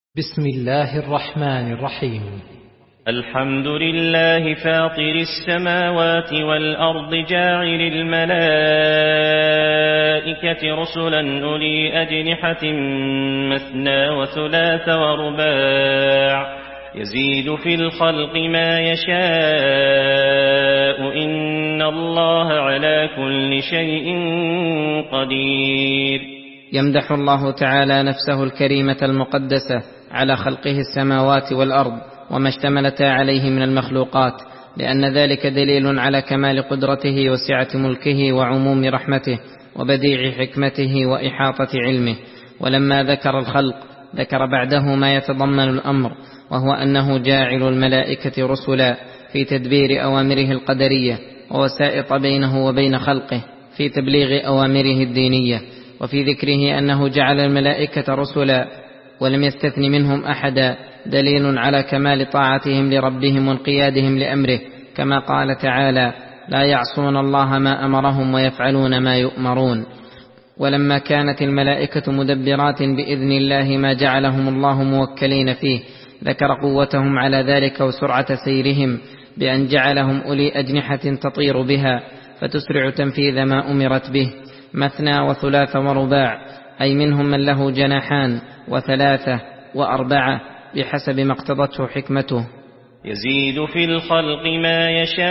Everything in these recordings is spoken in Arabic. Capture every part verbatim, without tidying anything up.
بسم الله الرحمن الرحيم. الحمد لله فاطر السماوات والأرض جاعل الملائكة رسلا أولي أجنحة مثنى وثلاث ورباع يزيد في الخلق ما يشاء إن الله على كل شيء قدير. يمدح الله تعالى نفسه الكريمة المقدسة على خلقه السماوات والأرض وما اشتملتا عليه من المخلوقات، لأن ذلك دليل على كمال قدرته وسعة ملكه وعموم رحمته وبديع حكمته وإحاطة علمه. ولما ذكر الخلق ذكر بعده ما يتضمن الأمر، وهو أنه جاعل الملائكة رسلا في تدبير أوامره القدرية ووسائط بينه وبين خلقه في تبليغ أوامره الدينية. وفي ذكره أنه جعل الملائكة رسلا ولم يستثن منهم أحدا دليل على كمال طاعتهم لربهم وانقيادهم لأمره، كما قال تعالى: لا يعصون الله ما أمرهم ويفعلون ما يؤمرون. ولما كانت الملائكة مدبرات بإذن الله ما جعلهم الله موكلين فيه، ذكر قوتهم على ذلك وسرعة سيرهم بأن جعلهم أولي أجنحة تطير بها فتسرع تنفيذ ما أمرت به، مثنى وثلاث ورباع، أي منهم من له جناحان وثلاثة وأربعة بحسب ما اقتضته حكمته. يزيد في الخلق ما يشاء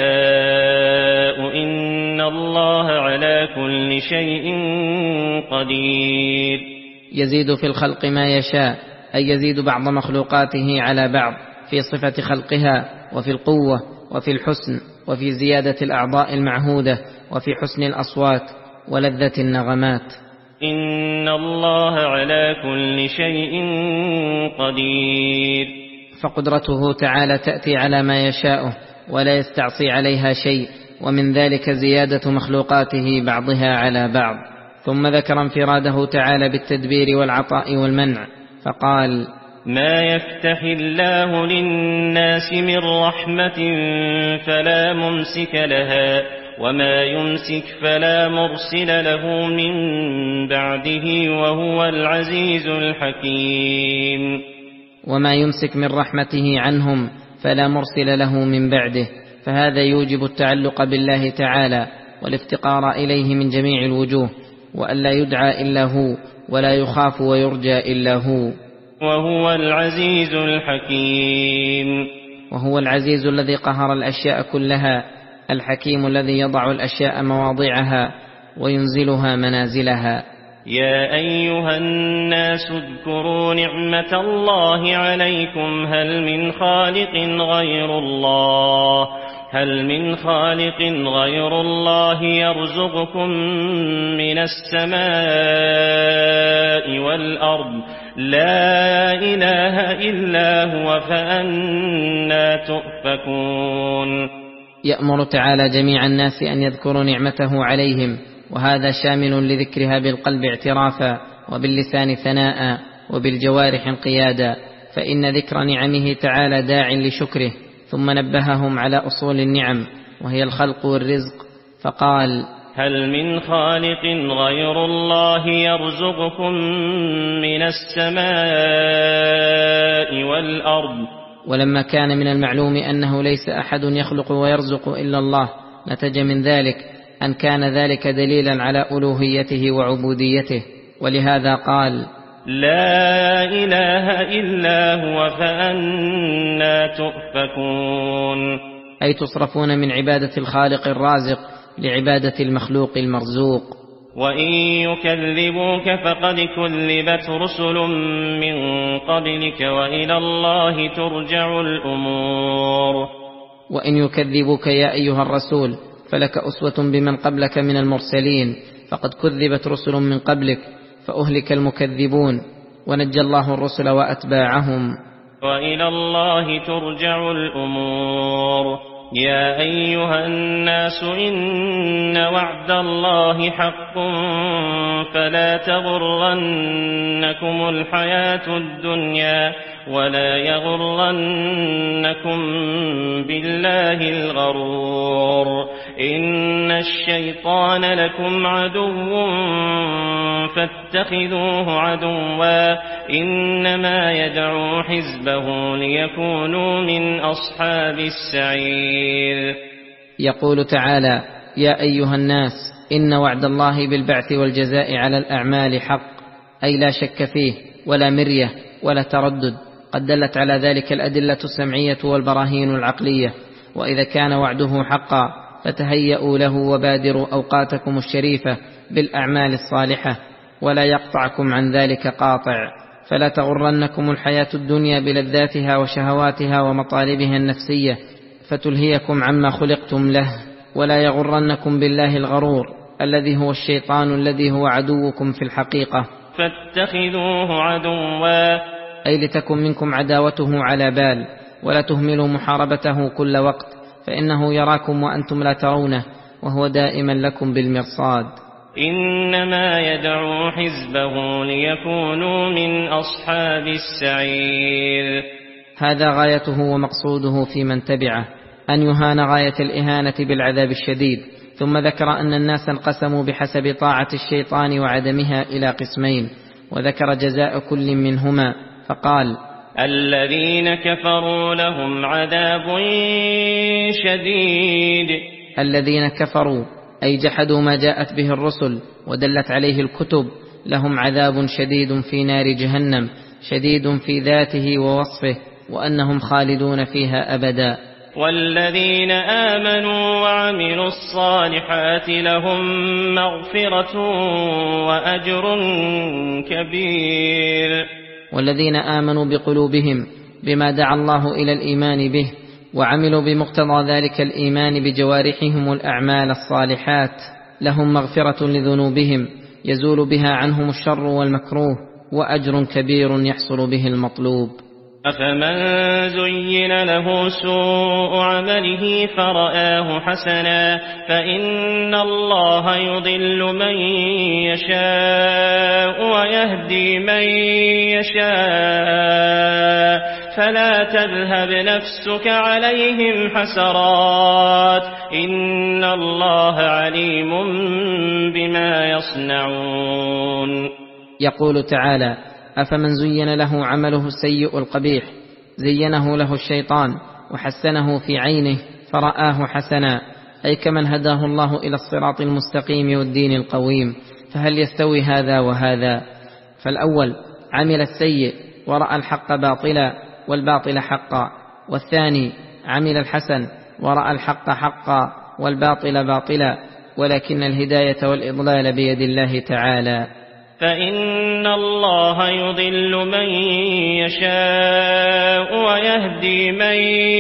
إن الله على كل شيء قدير. يزيد في الخلق ما يشاء، أي يزيد بعض مخلوقاته على بعض في صفة خلقها وفي القوة وفي الحسن وفي زيادة الأعضاء المعهودة وفي حسن الأصوات ولذة النغمات. إن الله على كل شيء قدير. فقدرته تعالى تأتي على ما يشاءه ولا يستعصي عليها شيء، ومن ذلك زيادة مخلوقاته بعضها على بعض. ثم ذكر انفراده تعالى بالتدبير والعطاء والمنع، فقال: ما يفتح الله للناس من رحمة فلا ممسك لها وما يمسك فلا مرسل له من بعده وهو العزيز الحكيم. وما يمسك من رحمته عنهم فلا مرسل له من بعده، فهذا يوجب التعلق بالله تعالى والافتقار إليه من جميع الوجوه، وألا يدعى إلا هو ولا يخاف ويرجى إلا هو. وهو العزيز الحكيم. وهو العزيز الذي قهر الأشياء كلها، الحكيم الذي يضع الأشياء مواضعها وينزلها منازلها. يا أيها الناس اذكروا نعمة الله عليكم هل من خالق غير الله هل من خالق غير الله يرزقكم من السماء والأرض لا إله إلا هو فأنى تؤفكون. يأمر تعالى جميع الناس أن يذكروا نعمته عليهم، وهذا شامل لذكرها بالقلب اعترافا وباللسان ثناء وبالجوارح انقيادا، فإن ذكر نعمه تعالى داع لشكره. ثم نبههم على أصول النعم وهي الخلق والرزق، فقال: هل من خالق غير الله يرزقكم من السماء والأرض. ولما كان من المعلوم أنه ليس أحد يخلق ويرزق إلا الله، نتج من ذلك أن كان ذلك دليلا على ألوهيته وعبوديته، ولهذا قال: لا إله إلا هو فأنى تؤفكون. أي تصرفون من عبادة الخالق الرازق لعبادة المخلوق المرزوق. وإن يكذبوك فقد كذبت رسل من قبلك وإلى الله ترجع الأمور. وإن يكذبوك يا أيها الرسول فلك أسوة بمن قبلك من المرسلين، فقد كذبت رسل من قبلك فأهلك المكذبون ونجى الله الرسل وأتباعهم. وإلى الله ترجع الأمور. يا أيها الناس إن وعد الله حق فلا تغرنكم الحياة الدنيا ولا يغرنكم بالله الغرور. إن الشيطان لكم عدو فاتخذوه عدوا إنما يدعو حزبه ليكونوا من أصحاب السعير. يقول تعالى: يا أيها الناس إن وعد الله بالبعث والجزاء على الأعمال حق، أي لا شك فيه ولا مرية ولا تردد، قد دلت على ذلك الأدلة السمعية والبراهين العقلية. وإذا كان وعده حقا فتهيئوا له وبادروا أوقاتكم الشريفة بالأعمال الصالحة، ولا يقطعكم عن ذلك قاطع، فلا تغرنكم الحياة الدنيا بلذاتها وشهواتها ومطالبها النفسية فتلهيكم عما خلقتم له، ولا يغرنكم بالله الغرور الذي هو الشيطان الذي هو عدوكم في الحقيقة. فاتخذوه عدوا، أي لتكن منكم عداوته على بال، ولا تهملوا محاربته كل وقت، فإنه يراكم وأنتم لا ترونه، وهو دائما لكم بالمرصاد. إنما يدعو حزبه ليكونوا من أصحاب السعير. هذا غايته ومقصوده في من تبعه، أن يهان غاية الإهانة بالعذاب الشديد. ثم ذكر أن الناس انقسموا بحسب طاعة الشيطان وعدمها إلى قسمين، وذكر جزاء كل منهما فقال: الذين كفروا لهم عذاب شديد. الذين كفروا أي جحدوا ما جاءت به الرسل ودلت عليه الكتب، لهم عذاب شديد في نار جهنم، شديد في ذاته ووصفه، وأنهم خالدون فيها أبدا. والذين آمنوا وعملوا الصالحات لهم مغفرة وأجر كبير. والذين آمنوا بقلوبهم بما دعا الله إلى الإيمان به، وعملوا بمقتضى ذلك الإيمان بجوارحهم الأعمال الصالحات، لهم مغفرة لذنوبهم يزول بها عنهم الشر والمكروه، وأجر كبير يحصل به المطلوب. أفمن زين له سوء عمله فرآه حسنا فإن الله يضل من يشاء ويهدي من يشاء فلا تذهب نفسك عليهم حسرات إن الله عليم بما يصنعون. يقول تعالى: أفمن زين له عمله السيء القبيح زينه له الشيطان وحسنه في عينه فرآه حسنا، أي كمن هداه الله إلى الصراط المستقيم والدين القويم، فهل يستوي هذا وهذا؟ فالأول عمل السيء ورأى الحق باطلا والباطل حقا، والثاني عمل الحسن ورأى الحق حقا والباطل باطلا، ولكن الهداية والإضلال بيد الله تعالى. فإن الله يضل من يشاء ويهدي من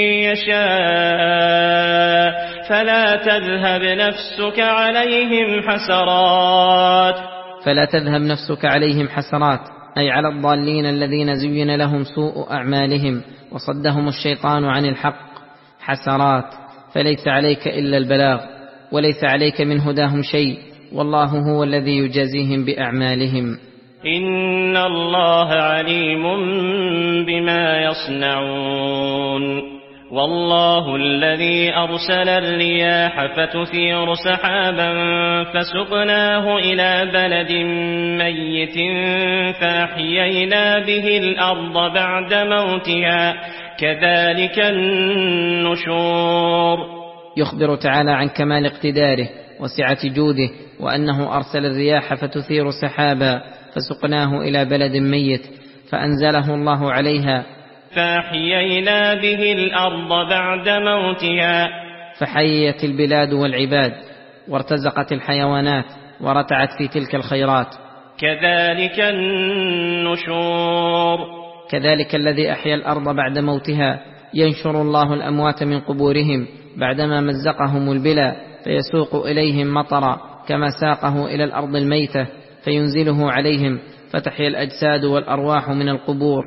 يشاء فلا تذهب نفسك عليهم حسرات. فلا تذهب نفسك عليهم حسرات، أي على الضالين الذين زين لهم سوء أعمالهم وصدهم الشيطان عن الحق حسرات، فليس عليك إلا البلاغ، وليس عليك من هداهم شيء، والله هو الذي يجازيهم بأعمالهم. إن الله عليم بما يصنعون. والله الذي أرسل الرياح فتثير سحابا فسقناه إلى بلد ميت فأحيينا به الأرض بعد موتها كذلك النشور. يخبر تعالى عن كمال اقتداره وسعة جوده، وأنه أرسل الرياح فتثير سحابا فسقناه إلى بلد ميت فأنزله الله عليها فأحيينا به الأرض بعد موتها، فحيت البلاد والعباد وارتزقت الحيوانات ورتعت في تلك الخيرات. كذلك النشور. كذلك الذي أحيا الأرض بعد موتها ينشر الله الأموات من قبورهم بعدما مزقهم البلا فيسوق إليهم مطرا كما ساقه إلى الأرض الميتة فينزله عليهم فتحيا الأجساد والأرواح من القبور،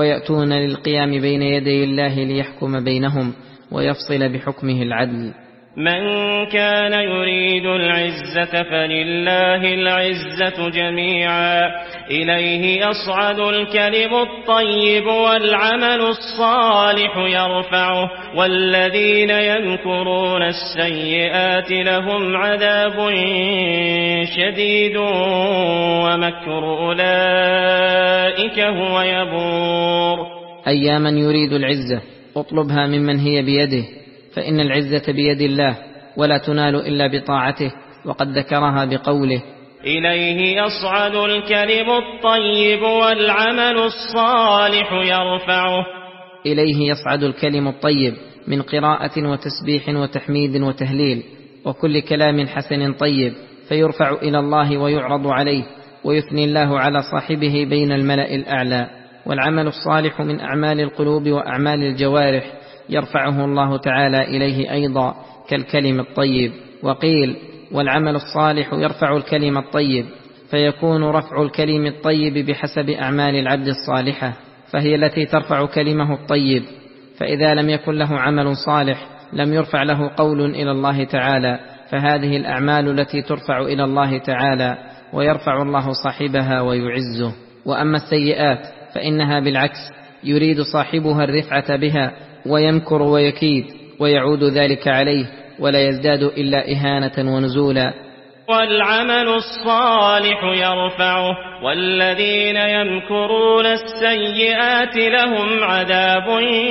ويأتون للقيام بين يدي الله ليحكم بينهم ويفصل بحكمه العدل. من كان يريد العزة فلله العزة جميعا إليه يصعد الكلم الطيب والعمل الصالح يرفعه والذين يمكرون السيئات لهم عذاب شديد ومكر أولئك هو يبور. أيا من يريد العزة اطلبها ممن هي بيده، فإن العزة بيد الله ولا تنال إلا بطاعته، وقد ذكرها بقوله إليه يصعد الكلم الطيب والعمل الصالح يرفعه. إليه يصعد الكلم الطيب من قراءة وتسبيح وتحميد وتهليل وكل كلام حسن طيب، فيرفع إلى الله ويعرض عليه، ويثني الله على صاحبه بين الملأ الأعلى. والعمل الصالح من أعمال القلوب وأعمال الجوارح يرفعه الله تعالى إليه أيضا كالكلم الطيب. وقيل والعمل الصالح يرفع الكلم الطيب، فيكون رفع الكلم الطيب بحسب أعمال العبد الصالحة، فهي التي ترفع كلمه الطيب. فإذا لم يكن له عمل صالح لم يرفع له قول إلى الله تعالى، فهذه الأعمال التي ترفع إلى الله تعالى ويرفع الله صاحبها ويعزه. وأما السيئات فإنها بالعكس يريد صاحبها الرفعة بها ويمكر ويكيد، ويعود ذلك عليه ولا يزداد إلا إهانة ونزولا. والعمل الصالح يرفعه والذين يمكرون السيئات لهم عذاب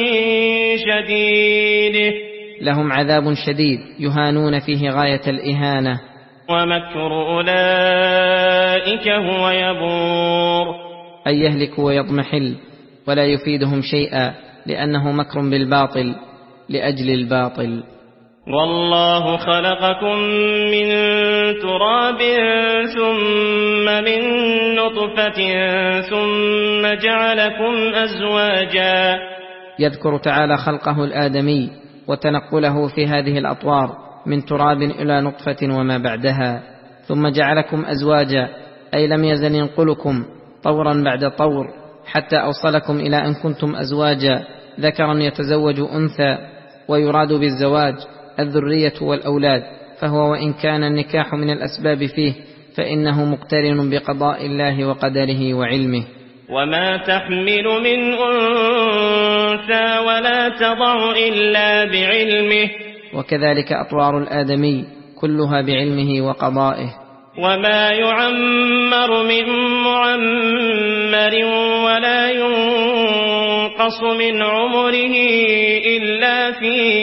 شديد لهم عذاب شديد يهانون فيه غاية الإهانة. ومكر أولئك هو يبور، أي يهلك ويضمحل ولا يفيدهم شيئا، لأنه مكر بالباطل لأجل الباطل. والله خلقكم من تراب ثم من نطفة ثم جعلكم أزواجا. يذكر تعالى خلقه الآدمي وتنقله في هذه الأطوار من تراب إلى نطفة وما بعدها، ثم جعلكم أزواجا، أي لم يزل ينقلكم طورا بعد طور حتى أوصلكم إلى أن كنتم أزواجا، ذكرا يتزوج أنثى، ويراد بالزواج الذرية والأولاد، فهو وإن كان النكاح من الأسباب فيه فإنه مقترن بقضاء الله وقدره وعلمه. وما تحمل من أنثى ولا تضع إلا بعلمه، وكذلك أطوار الآدمي كلها بعلمه وقضائه. وما يعمر من معمر ولا ينقص من عمره إلا في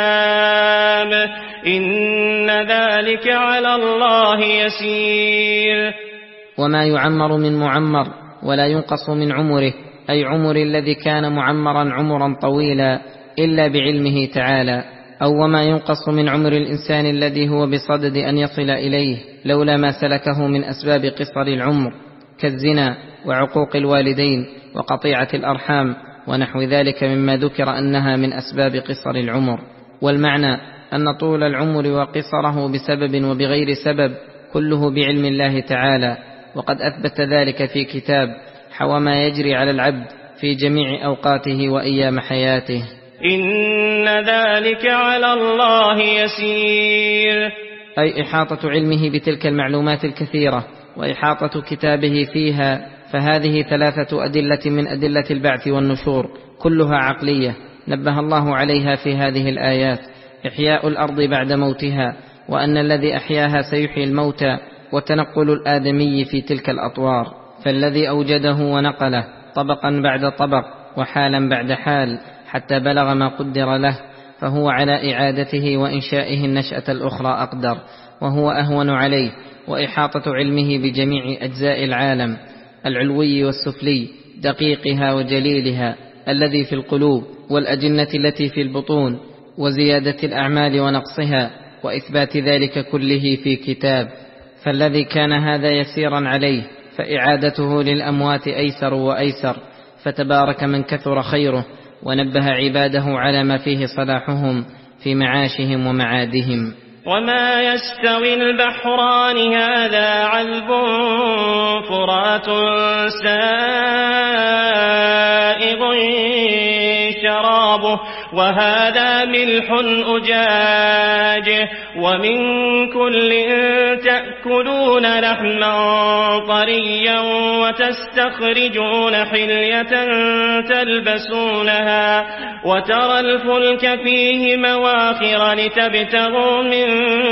كتاب إن ذلك على الله يسير. وما يعمر من معمر ولا ينقص من عمره، أي عمر الذي كان معمرا عمرا طويلا، إلا بعلمه تعالى. أو وما ينقص من عمر الإنسان الذي هو بصدد أن يصل إليه لولا ما سلكه من أسباب قصر العمر كالزنا وعقوق الوالدين وقطيعة الأرحام ونحو ذلك مما ذكر أنها من أسباب قصر العمر. والمعنى أن طول العمر وقصره بسبب وبغير سبب كله بعلم الله تعالى، وقد أثبت ذلك في كتاب حوى ما يجري على العبد في جميع أوقاته وأيام حياته. إن ذلك على الله يسير، أي إحاطة علمه بتلك المعلومات الكثيرة وإحاطة كتابه فيها. فهذه ثلاثة أدلة من أدلة البعث والنشور كلها عقلية نبه الله عليها في هذه الآيات: إحياء الأرض بعد موتها، وأن الذي أحياها سيحيي الموتى، وتنقل الآدمي في تلك الأطوار، فالذي أوجده ونقله طبقا بعد طبق وحالا بعد حال حتى بلغ ما قدر له، فهو على إعادته وإنشائه النشأة الأخرى أقدر، وهو أهون عليه. وإحاطة علمه بجميع أجزاء العالم العلوي والسفلي، دقيقها وجليلها الذي في القلوب والأجنة التي في البطون، وزيادة الأعمال ونقصها، وإثبات ذلك كله في كتاب. فالذي كان هذا يسيرا عليه فإعادته للأموات أيسر وأيسر، فتبارك من كثر خيره ونبه عباده على ما فيه صلاحهم في معاشهم ومعادهم. وما يستوي البحران هذا عذب فرات سائغ شرابه شرابه وهذا ملح أجاج ومن كل تأكلون لحما طريا وتستخرجون حلية تلبسونها وترى الفلك فيه مواخر لتبتغوا من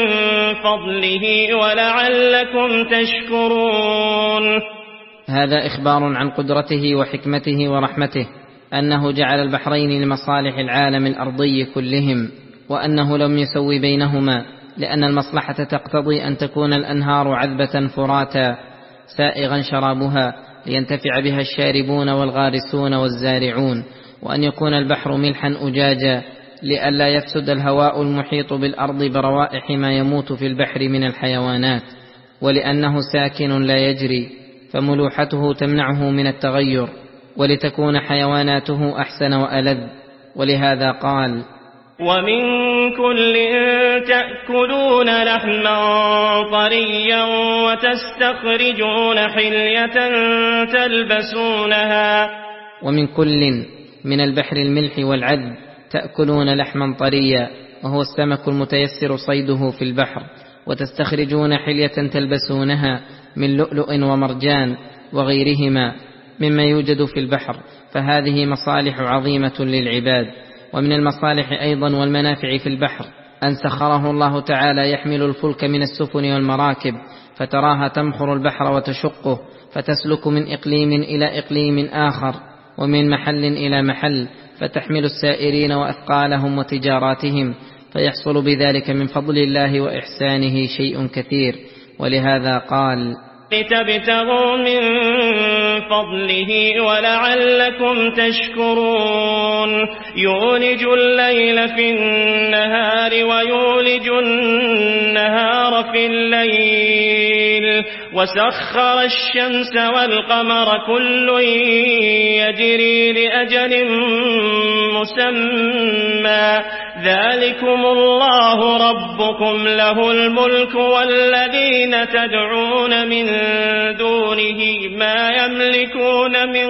فضله ولعلكم تشكرون. هذا إخبار عن قدرته وحكمته ورحمته، أنه جعل البحرين لمصالح العالم الأرضي كلهم، وأنه لم يسوي بينهما، لأن المصلحة تقتضي أن تكون الأنهار عذبة فراتا سائغا شرابها لينتفع بها الشاربون والغارسون والزارعون، وأن يكون البحر ملحا أجاجا لئلا يفسد الهواء المحيط بالأرض بروائح ما يموت في البحر من الحيوانات، ولأنه ساكن لا يجري فملوحته تمنعه من التغير، ولتكون حيواناته أحسن وألذ. ولهذا قال: ومن كل تأكلون لحما طريا وتستخرجون حلية تلبسونها. ومن كل من البحر الملح والعذب تأكلون لحما طريا، وهو السمك المتيسر صيده في البحر، وتستخرجون حلية تلبسونها من لؤلؤ ومرجان وغيرهما مما يوجد في البحر، فهذه مصالح عظيمة للعباد. ومن المصالح أيضا والمنافع في البحر أن سخره الله تعالى يحمل الفلك من السفن والمراكب، فتراها تمخر البحر وتشقه، فتسلك من إقليم إلى إقليم آخر ومن محل إلى محل، فتحمل السائرين وأثقالهم وتجاراتهم، فيحصل بذلك من فضل الله وإحسانه شيء كثير. ولهذا قال: لتبتغوا من فضله ولعلكم تشكرون. يولج الليل في النهار ويولج النهار في الليل وسخر الشمس والقمر كل يجري لأجل مسمى ذلكم الله ربكم له الملك والذين تدعون من دونه ما يملكون من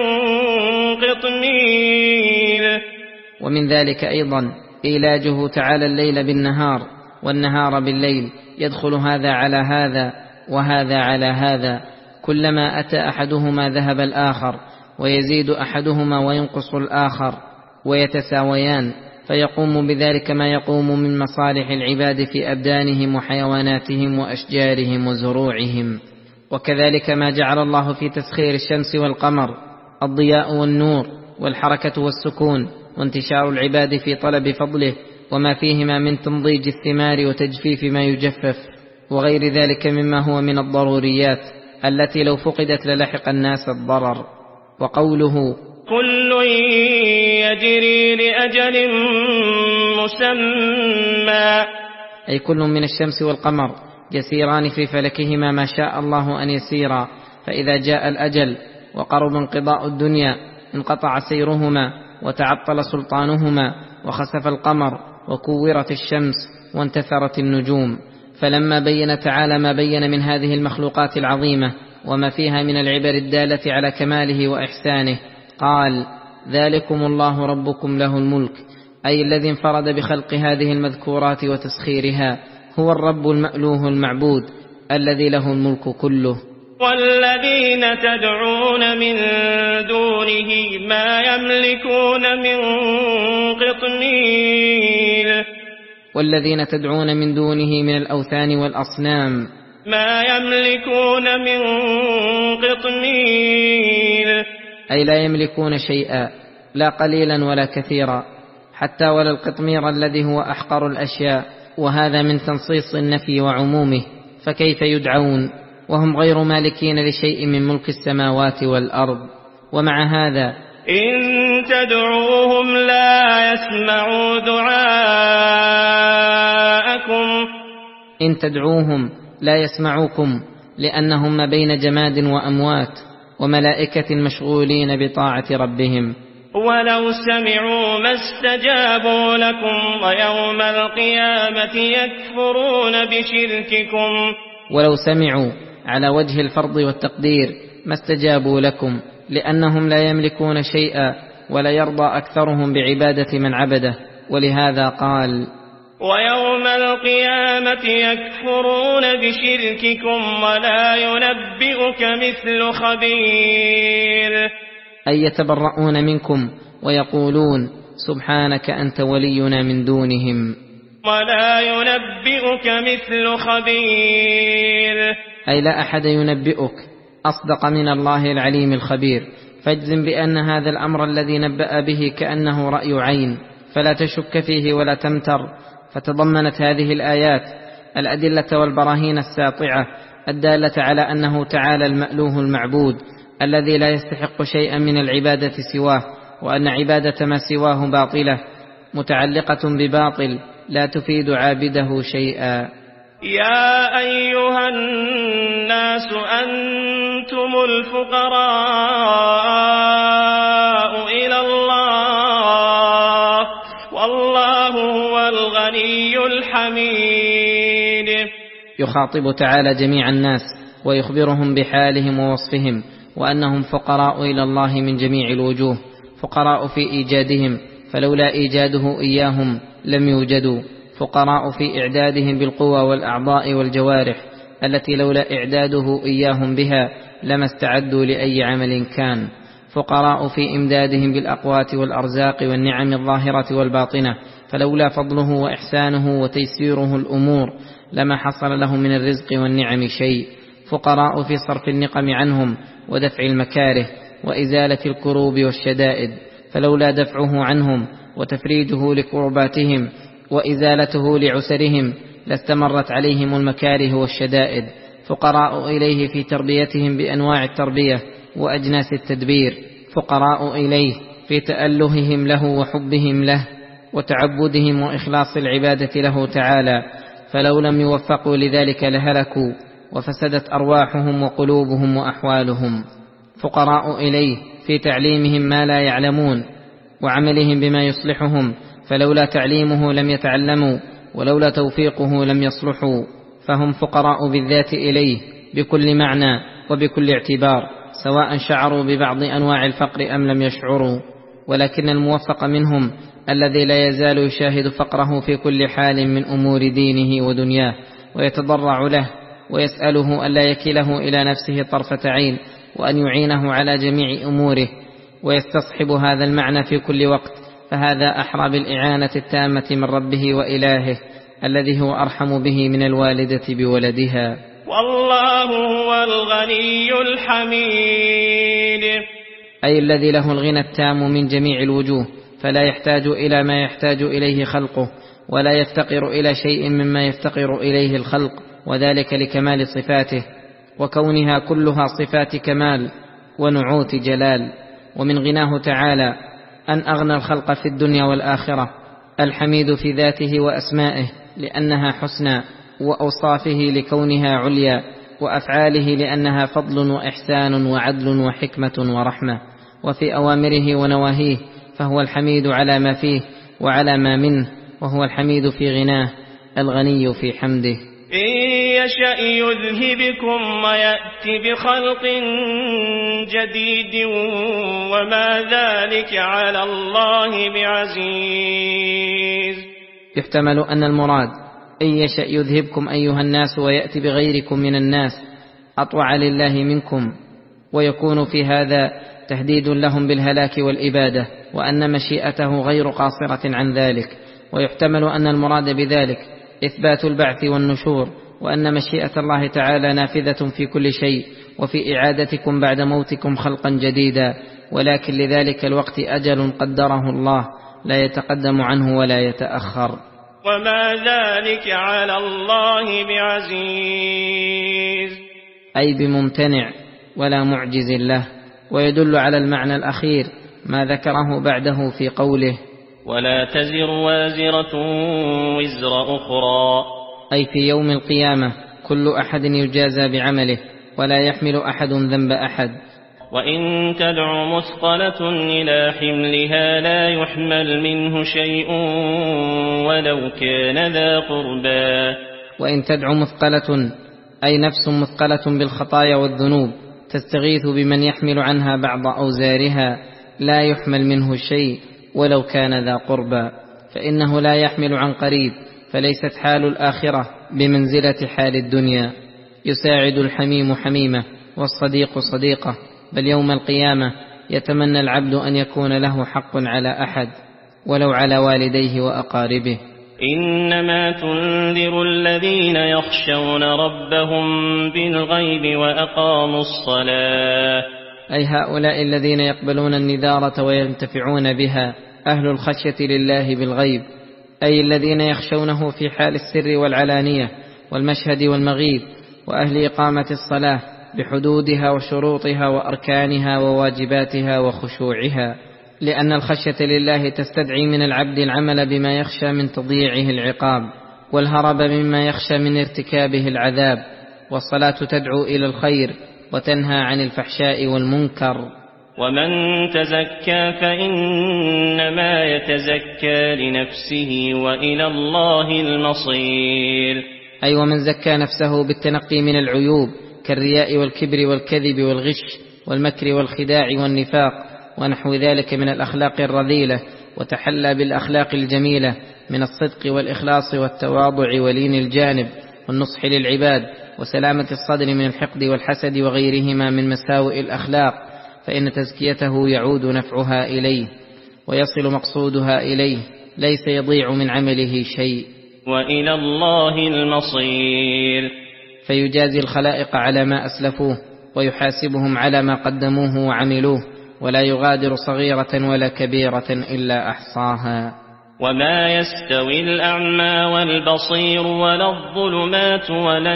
قطمير. ومن ذلك أيضا إيلاجه تعالى الليل بالنهار والنهار بالليل، يدخل هذا على هذا وهذا على هذا، كلما أتى أحدهما ذهب الآخر، ويزيد أحدهما وينقص الآخر ويتساويان، فيقوم بذلك ما يقوم من مصالح العباد في أبدانهم وحيواناتهم وأشجارهم وزروعهم. وكذلك ما جعل الله في تسخير الشمس والقمر الضياء والنور والحركة والسكون وانتشار العباد في طلب فضله، وما فيهما من تنضيج الثمار وتجفيف ما يجفف وغير ذلك مما هو من الضروريات التي لو فقدت للحق الناس الضرر. وقوله: كل يجري لأجل مسمى، أي كل من الشمس والقمر يسيران في فلكهما ما شاء الله أن يسيرا، فإذا جاء الأجل وقرب انقضاء الدنيا انقطع سيرهما وتعطل سلطانهما، وخسف القمر وكورت الشمس وانتثرت النجوم. فلما بين تعالى ما بين من هذه المخلوقات العظيمة وما فيها من العبر الدالة على كماله وإحسانه، قال: ذلكم الله ربكم له الملك، أي الذي انفرد بخلق هذه المذكورات وتسخيرها، هو الرب المألوه المعبود الذي له الملك كله. والذين تدعون من دونه ما يملكون من قطمير. والذين تدعون من دونه من الأوثان والأصنام ما يملكون من قطمير، أي لا يملكون شيئا، لا قليلا ولا كثيرا، حتى ولا القطمير الذي هو أحقر الأشياء، وهذا من تنصيص النفي وعمومه، فكيف يدعون وهم غير مالكين لشيء من ملك السماوات والأرض؟ ومع هذا إن تدعوهم لا يسمعوا دعاءكم. إن تدعوهم لا يسمعوكم، لأنهم ما بين جماد وأموات وملائكة مشغولين بطاعة ربهم. ولو سمعوا ما استجابوا لكم ويوم القيامة يكفرون بشرككم. ولو سمعوا على وجه الفرض والتقدير ما استجابوا لكم، لأنهم لا يملكون شيئا ولا يرضى أكثرهم بعبادة من عبده. ولهذا قال: ويوم القيامة يكفرون بشرككم ولا ينبئك مثل خبير. أي يتبرؤون منكم ويقولون: سبحانك أنت ولينا من دونهم. ولا ينبئك مثل خبير، أي لا أحد ينبئك أصدق من الله العليم الخبير. فاجزم بأن هذا الأمر الذي نبأ به كأنه رأي عين، فلا تشك فيه ولا تمتر. فتضمنت هذه الآيات الأدلة والبراهين الساطعة الدالة على أنه تعالى المألوه المعبود الذي لا يستحق شيئا من العبادة سواه، وأن عبادة ما سواه باطلة متعلقة بباطل لا تفيد عابده شيئا. يا أيها الناس أنتم الفقراء إلى الله والله هو الغني الحميد. يخاطب تعالى جميع الناس ويخبرهم بحالهم ووصفهم وأنهم فقراء إلى الله من جميع الوجوه، فقراء في إيجادهم فلولا إيجاده إياهم لم يوجدوا، فقراء في إعدادهم بالقوى والأعضاء والجوارح التي لولا إعداده إياهم بها لما استعدوا لأي عمل كان، فقراء في إمدادهم بالأقوات والأرزاق والنعم الظاهرة والباطنة فلولا فضله وإحسانه وتيسيره الأمور لما حصل له من الرزق والنعم شيء، فقراء في صرف النقم عنهم ودفع المكاره وإزالة الكروب والشدائد فلولا دفعه عنهم وتفريجه لكرباتهم وإزالته لعسرهم لاستمرت عليهم المكاره والشدائد، فقراء إليه في تربيتهم بأنواع التربية وأجناس التدبير، فقراء إليه في تألههم له وحبهم له وتعبدهم وإخلاص العبادة له تعالى، فلو لم يوفقوا لذلك لهلكوا وفسدت أرواحهم وقلوبهم وأحوالهم، فقراء إليه في تعليمهم ما لا يعلمون وعملهم بما يصلحهم فلولا تعليمه لم يتعلموا ولولا توفيقه لم يصلحوا، فهم فقراء بالذات إليه بكل معنى وبكل اعتبار سواء شعروا ببعض أنواع الفقر أم لم يشعروا. ولكن الموفق منهم الذي لا يزال يشاهد فقره في كل حال من أمور دينه ودنياه ويتضرع له ويسأله ألا يكله إلى نفسه طرفة عين وأن يعينه على جميع أموره ويستصحب هذا المعنى في كل وقت، فهذا أحرى بالإعانة التامة من ربه وإلهه الذي هو أرحم به من الوالدة بولدها. والله هو الغني الحميد، أي الذي له الغنى التام من جميع الوجوه فلا يحتاج إلى ما يحتاج إليه خلقه ولا يفتقر إلى شيء مما يفتقر إليه الخلق، وذلك لكمال صفاته وكونها كلها صفات كمال ونعوت جلال. ومن غناه تعالى أن أغنى الخلق في الدنيا والآخرة، الحميد في ذاته وأسمائه لأنها حسنى وأوصافه لكونها عليا وأفعاله لأنها فضل وإحسان وعدل وحكمة ورحمة، وفي أوامره ونواهيه فهو الحميد على ما فيه وعلى ما منه، وهو الحميد في غناه الغني في حمده. إن يشأ يذهبكم ويأتي بخلق جديد وما ذلك على الله بعزيز. يحتمل أن المراد إن يشأ يذهبكم أيها الناس ويأتي بغيركم من الناس أطوع لله منكم، ويكون في هذا تهديد لهم بالهلاك والإبادة وأن مشيئته غير قاصرة عن ذلك. ويحتمل أن المراد بذلك إثبات البعث والنشور وأن مشيئة الله تعالى نافذة في كل شيء وفي إعادتكم بعد موتكم خلقا جديدا، ولكن لذلك الوقت أجل قدره الله لا يتقدم عنه ولا يتأخر. وما ذلك على الله بعزيز، أي بممتنع ولا معجز له. ويدل على المعنى الأخير ما ذكره بعده في قوله ولا تزر وازرة وزر أخرى، أي في يوم القيامة كل أحد يجازى بعمله ولا يحمل أحد ذنب أحد. وإن تدع مثقلة إلى حملها لا يحمل منه شيء ولو كان ذا قربى. وإن تدع مثقلة أي نفس مثقلة بالخطايا والذنوب تستغيث بمن يحمل عنها بعض أوزارها لا يحمل منه شيء ولو كان ذا قربى، فإنه لا يحمل عن قريب، فليست حال الآخرة بمنزلة حال الدنيا. يساعد الحميم حميمه والصديق صديقه، بل يوم القيامة يتمنى العبد أن يكون له حق على أحد ولو على والديه وأقاربه. إنما تنذر الذين يخشون ربهم بالغيب وأقاموا الصلاة، أي هؤلاء الذين يقبلون النذارة وينتفعون بها، أهل الخشية لله بالغيب، أي الذين يخشونه في حال السر والعلانية والمشهد والمغيب، وأهل إقامة الصلاة بحدودها وشروطها وأركانها وواجباتها وخشوعها، لأن الخشية لله تستدعي من العبد العمل بما يخشى من تضييعه العقاب، والهرب مما يخشى من ارتكابه العذاب، والصلاة تدعو إلى الخير وتنهى عن الفحشاء والمنكر. ومن تزكى فإنما يتزكى لنفسه وإلى الله المصير، أي ومن زكى نفسه بالتنقي من العيوب كالرياء والكبر والكذب والغش والمكر والخداع والنفاق ونحو ذلك من الأخلاق الرذيلة، وتحلى بالأخلاق الجميلة من الصدق والإخلاص والتواضع ولين الجانب والنصح للعباد وسلامة الصدر من الحقد والحسد وغيرهما من مساوئ الأخلاق، فإن تزكيته يعود نفعها إليه ويصل مقصودها إليه، ليس يضيع من عمله شيء. وإلى الله المصير، فيجازي الخلائق على ما أسلفوه ويحاسبهم على ما قدموه وعملوه، ولا يغادر صغيرة ولا كبيرة إلا أحصاها. وما يستوي الأعمى والبصير ولا الظلمات ولا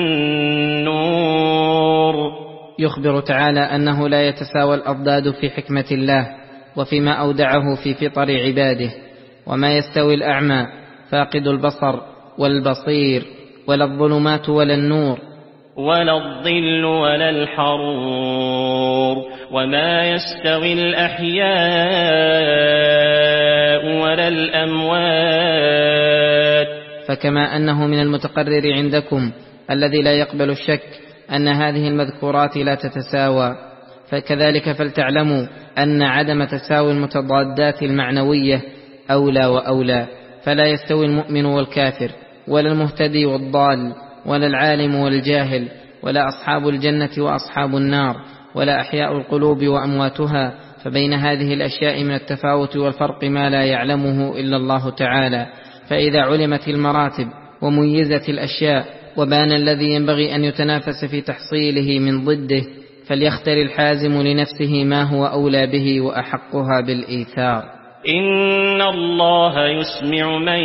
النور. يخبر تعالى أنه لا يتساوى الأضداد في حكمة الله وفيما أودعه في فطر عباده. وما يستوي الأعمى فاقد البصر والبصير ولا الظلمات ولا النور ولا الظل ولا الحرور. وما يستوي الأحياء ولا الأموات. فكما أنه من المتقرر عندكم الذي لا يقبل الشك أن هذه المذكورات لا تتساوى، فكذلك فلتعلموا أن عدم تساوي المتضادات المعنوية أولى وأولى، فلا يستوي المؤمن والكافر ولا المهتدي والضال ولا العالم والجاهل ولا أصحاب الجنة وأصحاب النار ولا أحياء القلوب وأمواتها، فبين هذه الأشياء من التفاوت والفرق ما لا يعلمه إلا الله تعالى. فإذا علمت المراتب وميزت الأشياء وبان الذي ينبغي أن يتنافس في تحصيله من ضده، فليختر الحازم لنفسه ما هو أولى به وأحقها بالإيثار. إن الله يسمع من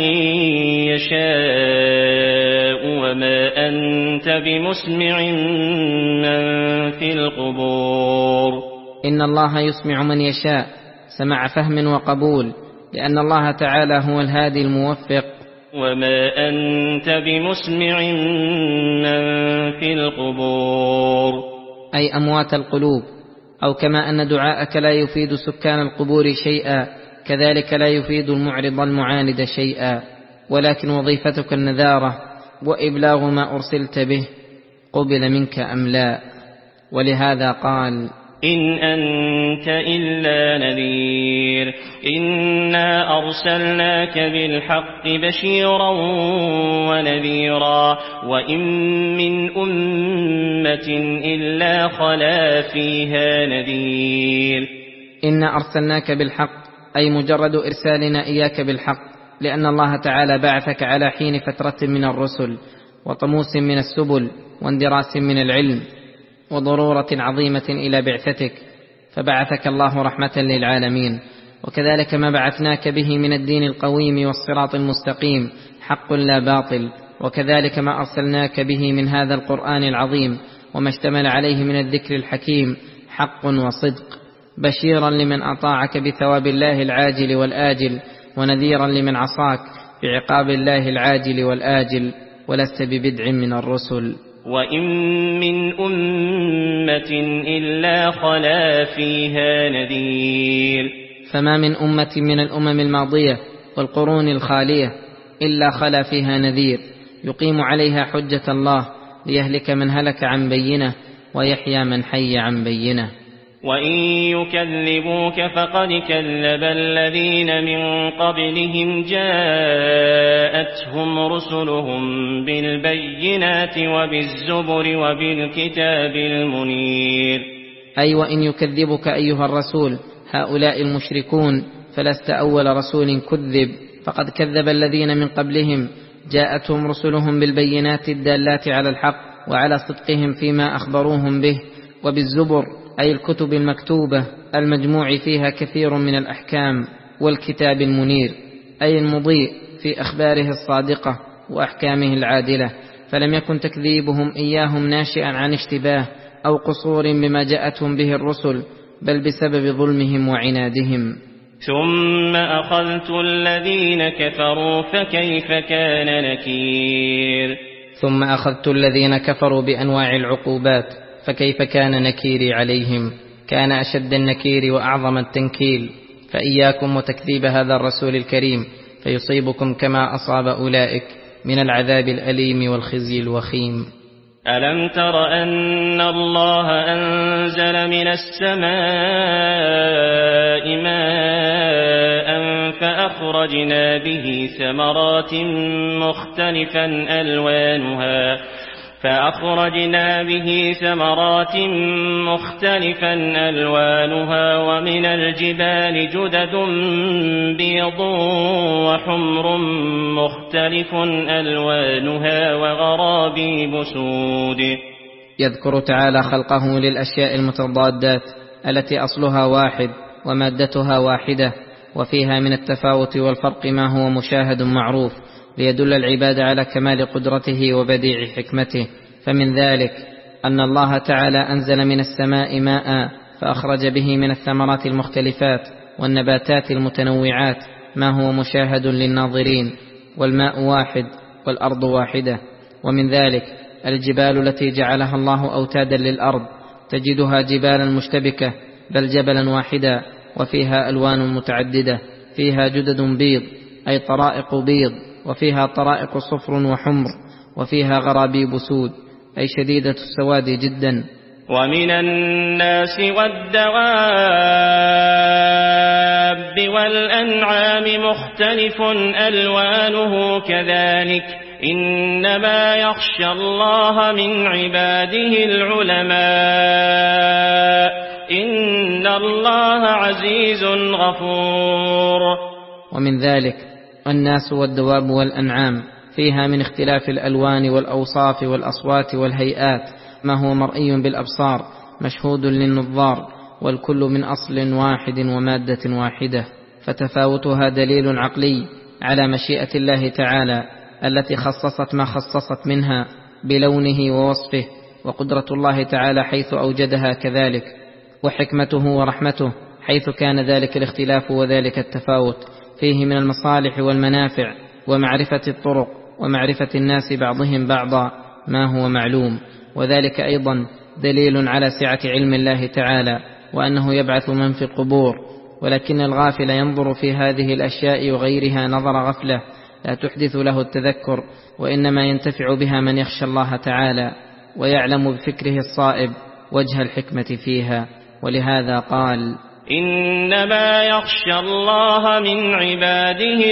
يشاء وما أنت بمسمع من في القبور. إن الله يسمع من يشاء سمع فهم وقبول، لأن الله تعالى هو الهادي الموفق. وما أنت بمسمع من في القبور، أي أموات القلوب، أو كما أن دعاءك لا يفيد سكان القبور شيئا، كذلك لا يفيد المعرض المعاند شيئا، ولكن وظيفتك النذارة وإبلاغ ما أرسلت به قبل منك أم لا. ولهذا قال: إن أنت إلا نذير إنا أرسلناك بالحق بشيرا ونذيرا وإن من أمة إلا خلا فيها نذير. إنا أرسلناك بالحق، أي مجرد إرسالنا إياك بالحق، لأن الله تعالى بعثك على حين فترة من الرسل وطموس من السبل واندراس من العلم وضرورة عظيمة إلى بعثتك، فبعثك الله رحمة للعالمين. وكذلك ما بعثناك به من الدين القويم والصراط المستقيم حق لا باطل، وكذلك ما أرسلناك به من هذا القرآن العظيم وما اشتمل عليه من الذكر الحكيم حق وصدق، بشيرا لمن أطاعك بثواب الله العاجل والآجل، ونذيرا لمن عصاك بعقاب الله العاجل والآجل، ولست ببدع من الرسل. وإن من أمة إلا خلا فيها نذير. فما من أمة من الأمم الماضية والقرون الخالية إلا خلا فيها نذير يقيم عليها حجة الله، ليهلك من هلك عن بينه ويحيى من حي عن بينه. وإن يكذبوك فقد كذب الذين من قبلهم جاءتهم رسلهم بالبينات وبالزبر وبالكتاب المنير. أي وإن يكذبك أيها الرسول هؤلاء المشركون فلست أول رسول كذب، فقد كذب الذين من قبلهم جاءتهم رسلهم بالبينات الدالات على الحق وعلى صدقهم فيما أخبروهم به، وبالزبر أي الكتب المكتوبة المجموع فيها كثير من الأحكام، والكتاب المنير أي المضيء في أخباره الصادقة وأحكامه العادلة. فلم يكن تكذيبهم إياهم ناشئا عن اشتباه أو قصور بما جاءتهم به الرسل، بل بسبب ظلمهم وعنادهم. ثم أخذت الذين كفروا فكيف كان نكير. ثم أخذت الذين كفروا بأنواع العقوبات فكيف كان نكيري عليهم، كان أشد النكير وأعظم التنكيل. فإياكم وتكذيب هذا الرسول الكريم فيصيبكم كما أصاب أولئك من العذاب الأليم والخزي الوخيم. ألم تر أن الله أنزل من السماء ماء فأخرجنا به ثمرات مختلفا ألوانها فأخرجنا به ثمرات مختلفا ألوانها ومن الجبال جدد بيض وحمر مختلف ألوانها وغرابيب سود. يذكر تعالى خلقه للأشياء المتضادات التي أصلها واحد ومادتها واحدة، وفيها من التفاوت والفرق ما هو مشاهد معروف، ليدل العباد على كمال قدرته وبديع حكمته. فمن ذلك أن الله تعالى أنزل من السماء ماء فأخرج به من الثمرات المختلفات والنباتات المتنوعات ما هو مشاهد للناظرين، والماء واحد والأرض واحدة. ومن ذلك الجبال التي جعلها الله أوتادا للأرض، تجدها جبالا مشتبكة بل جبلا واحدا، وفيها ألوان متعددة، فيها جدد بيض أي طرائق بيض، وفيها طرائق صفر وحمر، وفيها غرابيب سود أي شديدة السواد جدا. ومن الناس والدواب والأنعام مختلف ألوانه كذلك، إنما يخشى الله من عباده العلماء، إن الله عزيز غفور. ومن ذلك الناس والدواب والأنعام، فيها من اختلاف الألوان والأوصاف والأصوات والهيئات ما هو مرئي بالأبصار مشهود للنظار، والكل من أصل واحد ومادة واحدة، فتفاوتها دليل عقلي على مشيئة الله تعالى التي خصصت ما خصصت منها بلونه ووصفه، وقدرة الله تعالى حيث أوجدها كذلك، وحكمته ورحمته حيث كان ذلك الاختلاف وذلك التفاوت فيه من المصالح والمنافع ومعرفة الطرق ومعرفة الناس بعضهم بعضا ما هو معلوم. وذلك أيضا دليل على سعة علم الله تعالى، وأنه يبعث من في القبور، ولكن الغافل ينظر في هذه الأشياء وغيرها نظر غفلة لا تحدث له التذكر، وإنما ينتفع بها من يخشى الله تعالى ويعلم بفكره الصائب وجه الحكمة فيها. ولهذا قال: إنما يخشى الله من عباده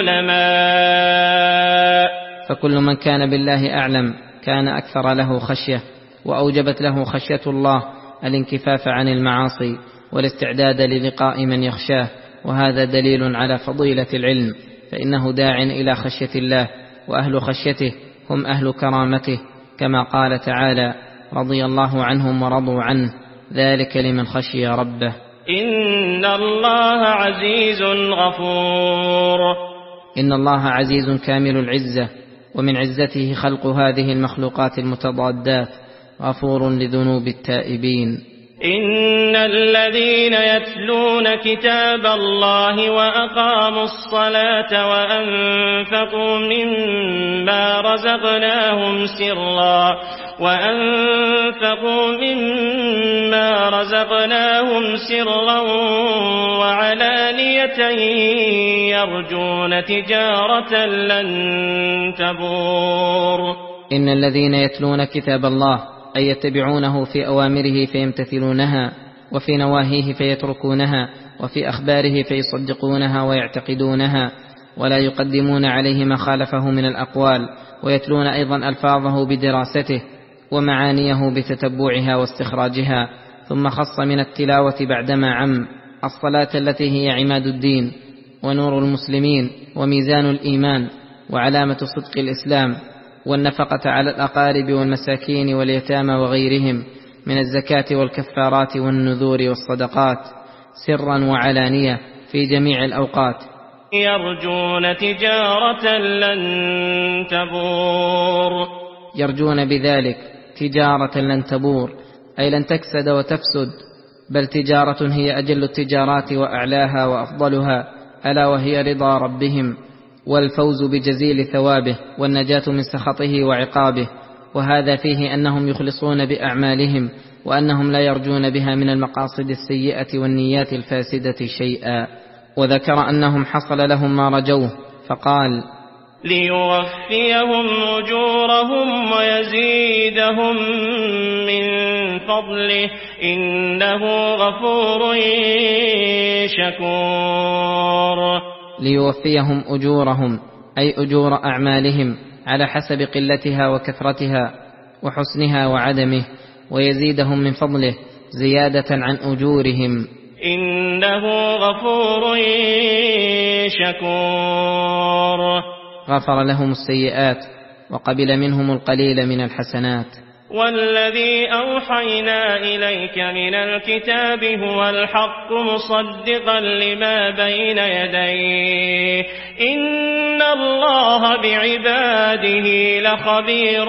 العلماء. فكل من كان بالله أعلم كان أكثر له خشية، وأوجبت له خشية الله الانكفاف عن المعاصي والاستعداد للقاء من يخشاه، وهذا دليل على فضيلة العلم، فإنه داع إلى خشية الله، وأهل خشيته هم أهل كرامته، كما قال تعالى: رضي الله عنهم ورضوا عنه، ذلك لمن خشي ربه. إن الله عزيز غفور. إن الله عزيز كامل العزة، ومن عزته خلق هذه المخلوقات المتضادات، غفور لذنوب التائبين. إن الذين يتلون كتاب الله وأقاموا الصلاة وأنفقوا مما رزقناهم سرا وأنفقوا مما رزقناهم سرا وعلانية يرجون تجارة لن تبور. إن الذين يتلون كتاب الله أي يتبعونه في أوامره فيمتثلونها، وفي نواهيه فيتركونها، وفي أخباره فيصدقونها ويعتقدونها، ولا يقدمون عليه ما خالفه من الأقوال، ويتلون أيضا ألفاظه بدراسته ومعانيه بتتبعها واستخراجها. ثم خص من التلاوة بعدما عم الصلاة التي هي عماد الدين ونور المسلمين وميزان الإيمان وعلامة صدق الإسلام، والنفقة على الأقارب والمساكين واليتامى وغيرهم من الزكاة والكفارات والنذور والصدقات سرا وعلانية في جميع الأوقات. يرجون تجارة لن تبور، يرجون بذلك تجارة لن تبور، أي لن تكسد وتفسد، بل تجارة هي أجل التجارات وأعلاها وأفضلها، ألا وهي رضا ربهم والفوز بجزيل ثوابه والنجاة من سخطه وعقابه. وهذا فيه أنهم يخلصون بأعمالهم، وأنهم لا يرجون بها من المقاصد السيئة والنيات الفاسدة شيئا. وذكر أنهم حصل لهم ما رجوه فقال: ليوفيهم أجورهم ويزيدهم من فضله إنه غفور شكور. ليوفيهم أجورهم أي أجور أعمالهم على حسب قلتها وكثرتها وحسنها وعدمه، ويزيدهم من فضله زيادة عن أجورهم، إنه غفور شكور. غفر لهم السيئات وقبل منهم القليل من الحسنات. والذي أوحينا إليك من الكتاب هو الحق مصدقا لما بين يديه إن الله بعباده لخبير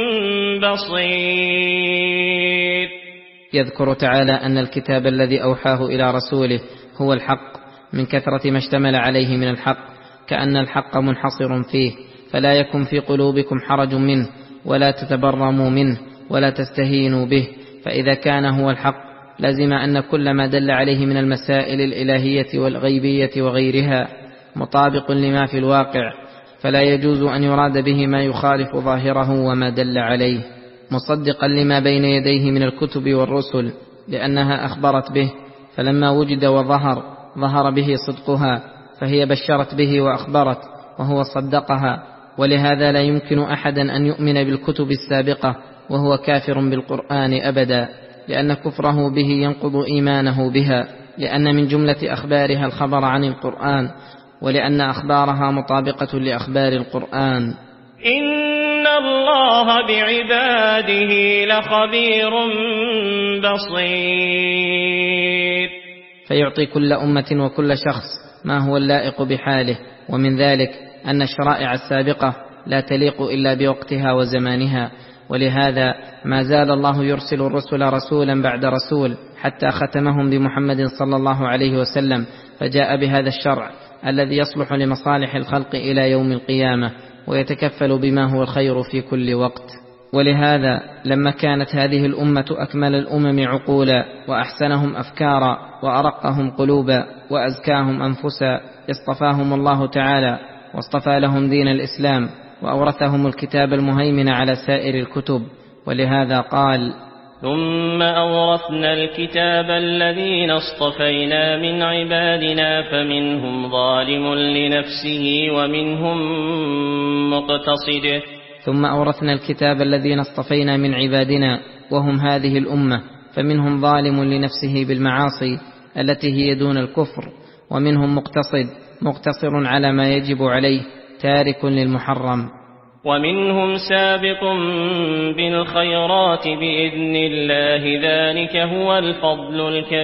بصير. يذكر تعالى أن الكتاب الذي أوحاه إلى رسوله هو الحق من كثرة ما اشتمل عليه من الحق، كأن الحق منحصر فيه، فلا يكن في قلوبكم حرج منه، ولا تتبرموا منه، ولا تستهينوا به. فإذا كان هو الحق لزم أن كل ما دل عليه من المسائل الإلهية والغيبية وغيرها مطابق لما في الواقع، فلا يجوز أن يراد به ما يخالف ظاهره وما دل عليه، مصدقا لما بين يديه من الكتب والرسل، لأنها أخبرت به، فلما وجد وظهر ظهر به صدقها، فهي بشرت به وأخبرت وهو صدقها. ولهذا لا يمكن أحدا أن يؤمن بالكتب السابقة وهو كافر بالقرآن أبدا، لأن كفره به ينقض إيمانه بها، لأن من جملة أخبارها الخبر عن القرآن، ولأن أخبارها مطابقة لأخبار القرآن. إن الله بعباده لخبير بصير. فيعطي كل أمة وكل شخص ما هو اللائق بحاله، ومن ذلك أن الشرائع السابقة لا تليق إلا بوقتها وزمانها، ولهذا ما زال الله يرسل الرسل رسولا بعد رسول حتى ختمهم بمحمد صلى الله عليه وسلم، فجاء بهذا الشرع الذي يصلح لمصالح الخلق إلى يوم القيامة، ويتكفل بما هو الخير في كل وقت. ولهذا لما كانت هذه الأمة أكمل الأمم عقولا وأحسنهم أفكارا وأرقهم قلوبا وأزكاهم أنفسا، اصطفاهم الله تعالى واصطفى لهم دين الإسلام، وأورثهم الكتاب المهيمن على سائر الكتب. ولهذا قال: ثم أورثنا الكتاب الذين اصطفينا من عبادنا فمنهم ظالم لنفسه ومنهم مقتصد. ثم أورثنا الكتاب الذين اصطفينا من عبادنا، وهم هذه الأمة، فمنهم ظالم لنفسه بالمعاصي التي هي دون الكفر، ومنهم مقتصد مقتصر على ما يجب عليه تارك للمحرم، ومنهم سابق بالخيرات بإذن الله ذلك هو الفضل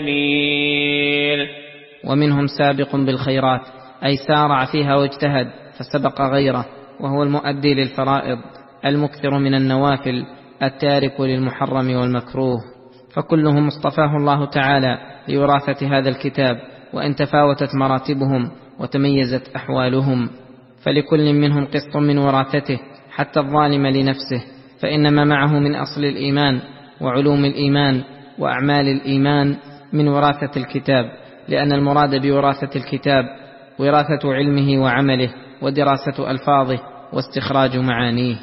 الكبير. ومنهم سابق بالخيرات أي سارع فيها واجتهد فسبق غيره، وهو المؤدي للفرائض المكثر من النوافل التارك للمحرم والمكروه. فكلهم اصطفاه الله تعالى لوراثة هذا الكتاب، وإن تفاوتت مراتبهم وتميزت أحوالهم، فلكل منهم قسط من وراثته، حتى الظالم لنفسه، فإنما معه من أصل الإيمان وعلوم الإيمان وأعمال الإيمان من وراثة الكتاب، لأن المراد بوراثة الكتاب وراثة علمه وعمله ودراسة ألفاظه واستخراج معانيه.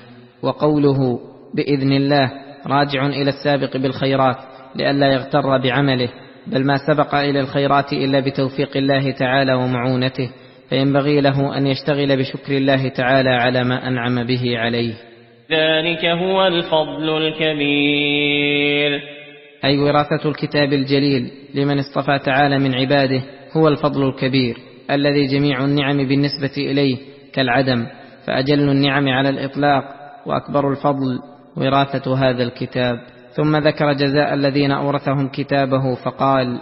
وقوله بإذن الله راجع إلى السابق بالخيرات لئلا يغتر بعمله، بل ما سبق إلى الخيرات إلا بتوفيق الله تعالى ومعونته، فينبغي له أن يشتغل بشكر الله تعالى على ما أنعم به عليه. ذلك هو الفضل الكبير، أي وراثة الكتاب الجليل لمن اصطفى تعالى من عباده هو الفضل الكبير الذي جميع النعم بالنسبة إليه كالعدم، فأجل النعم على الإطلاق وأكبر الفضل وراثة هذا الكتاب. ثم ذكر جزاء الذين أورثهم كتابه فقال: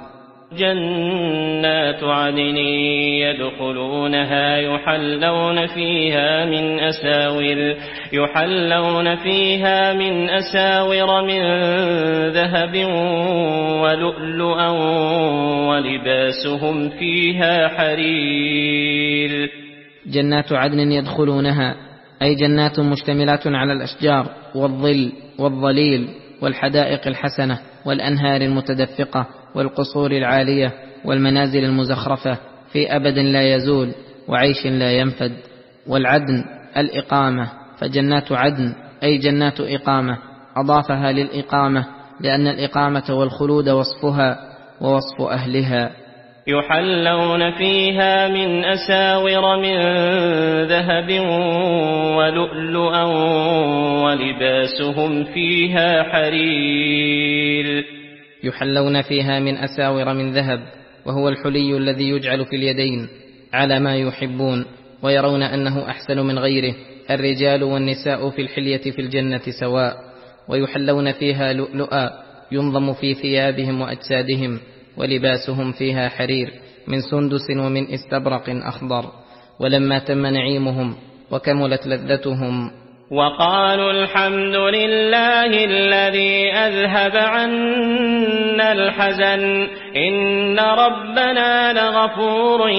جنات عدن يدخلونها يحلون فيها من أساور يحلون فيها من أساور من ذهب ولؤلؤا ولباسهم فيها حرير. جنات عدن يدخلونها أي جنات مشتملات على الأشجار والظل والظليل والحدائق الحسنة والأنهار المتدفقة والقصور العالية والمنازل المزخرفة في أبد لا يزول وعيش لا ينفد. والعدن الإقامة، فجنات عدن أي جنات إقامة، أضافها للإقامة لأن الإقامة والخلود وصفها ووصف أهلها. يحلون فيها من أساور من ذهب ولؤلؤا ولباسهم فيها حرير. يحلون فيها من أساور من ذهب، وهو الحلي الذي يجعل في اليدين على ما يحبون، ويرون أنه أحسن من غيره. الرجال والنساء في الحلية في الجنة سواء. ويحلون فيها لؤلؤا ينظم في ثيابهم وأجسادهم، ولباسهم فيها حرير من سندس ومن استبرق أخضر. ولما تم نعيمهم وكملت لذتهم وقالوا الحمد لله الذي أذهب عنا الحزن إن ربنا لغفور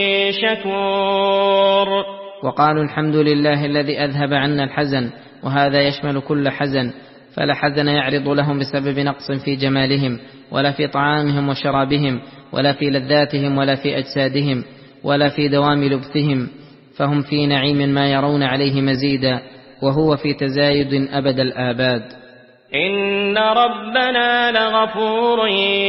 شكور. وقالوا الحمد لله الذي أذهب عنا الحزن، وهذا يشمل كل حزن، فلا حزن يعرض لهم بسبب نقص في جمالهم ولا في طعامهم وشرابهم ولا في لذاتهم ولا في أجسادهم ولا في دوام لبثهم، فهم في نعيم ما يرون عليه مزيدا، وهو في تزايد أبد الآباد. إن ربنا لغفور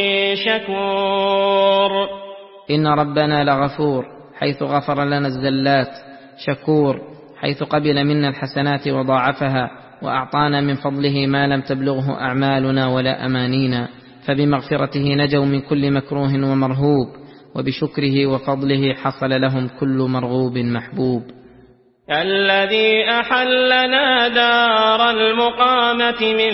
شكور. إن ربنا لغفور حيث غفر لنا الزلات، شكور حيث قبل منا الحسنات وضاعفها وأعطانا من فضله ما لم تبلغه أعمالنا ولا أمانينا، فبمغفرته نجوا من كل مكروه ومرهوب، وبشكره وفضله حصل لهم كل مرغوب محبوب. الذي أحلنا دار المقامة من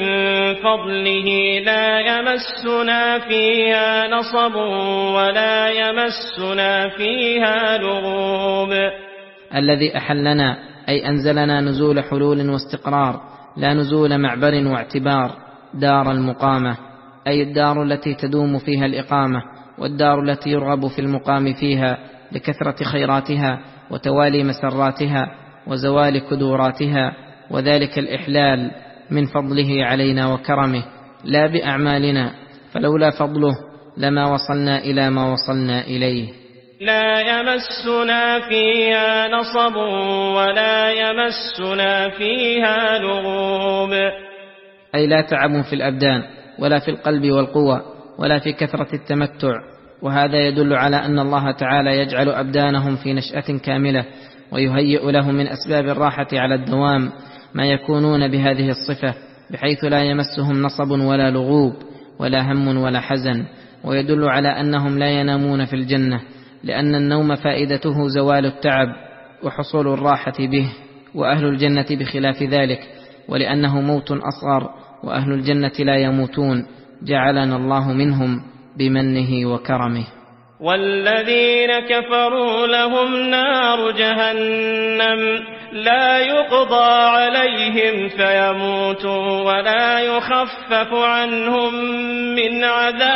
فضله لا يمسنا فيها نصب ولا يمسنا فيها لغوب. الذي أحلنا أي أنزلنا نزول حلول واستقرار، لا نزول معبر واعتبار. دار المقامة أي الدار التي تدوم فيها الإقامة، والدار التي يرغب في المقام فيها لكثرة خيراتها وتوالي مسراتها وزوال كدوراتها، وذلك الإحلال من فضله علينا وكرمه لا بأعمالنا، فلولا فضله لما وصلنا إلى ما وصلنا إليه. لا يمسنا فيها نصب ولا يمسنا فيها لغوب. أي لا تعب في الأبدان ولا في القلب والقوة ولا في كثرة التمتع، وهذا يدل على أن الله تعالى يجعل أبدانهم في نشأة كاملة، ويهيئ لهم من أسباب الراحة على الدوام ما يكونون بهذه الصفة، بحيث لا يمسهم نصب ولا لغوب ولا هم ولا حزن. ويدل على أنهم لا ينامون في الجنة، لأن النوم فائدته زوال التعب وحصول الراحة به، وأهل الجنة بخلاف ذلك، ولأنه موت أصغر، وأهل الجنة لا يموتون، جعلنا الله منهم بمنه وكرمه. والذين كفروا لهم نار جهنم لا يقضى عليهم فيموتوا ولا يخفف عنهم من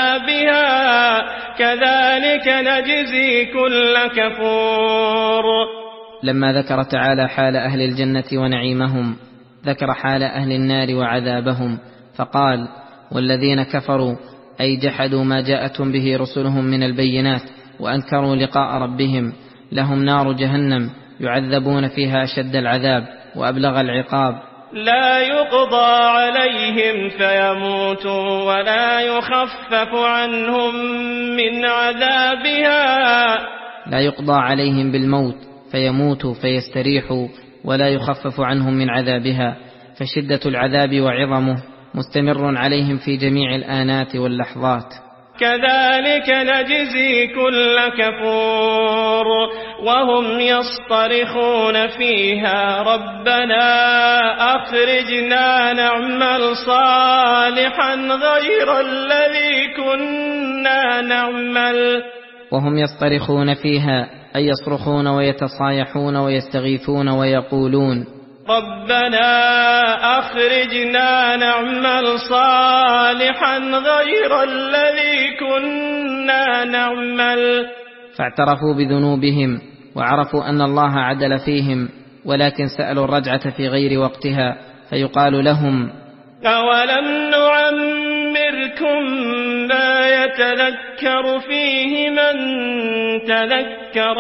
عذابها كذلك نجزي كل كفور. لما ذكر تعالى حال أهل الجنة ونعيمهم ذكر حال أهل النار وعذابهم، فقال: والذين كفروا أي جحدوا ما جاءتهم به رسلهم من البينات وأنكروا لقاء ربهم، لهم نار جهنم يعذبون فيها أشد العذاب وأبلغ العقاب، لا يقضى عليهم فيموتوا ولا يخفف عنهم من عذابها لا يقضى عليهم بالموت فيموتوا فيستريحوا ولا يخفف عنهم من عذابها، فشدة العذاب وعظمه مستمر عليهم في جميع الآنات واللحظات. كذلك نجزي كل كفور وهم يصطرخون فيها ربنا أخرجنا نعمل صالحا غير الذي كنا نعمل. وهم يصطرخون فيها أي يصرخون ويتصايحون ويستغيثون ويقولون ربنا أخرجنا نعمل صالحا غير الذي كنا نعمل. فاعترفوا بذنوبهم وعرفوا أن الله عدل فيهم، ولكن سألوا الرجعة في غير وقتها، فيقال لهم أولم نعمركم ما يتذكر فيه من تذكر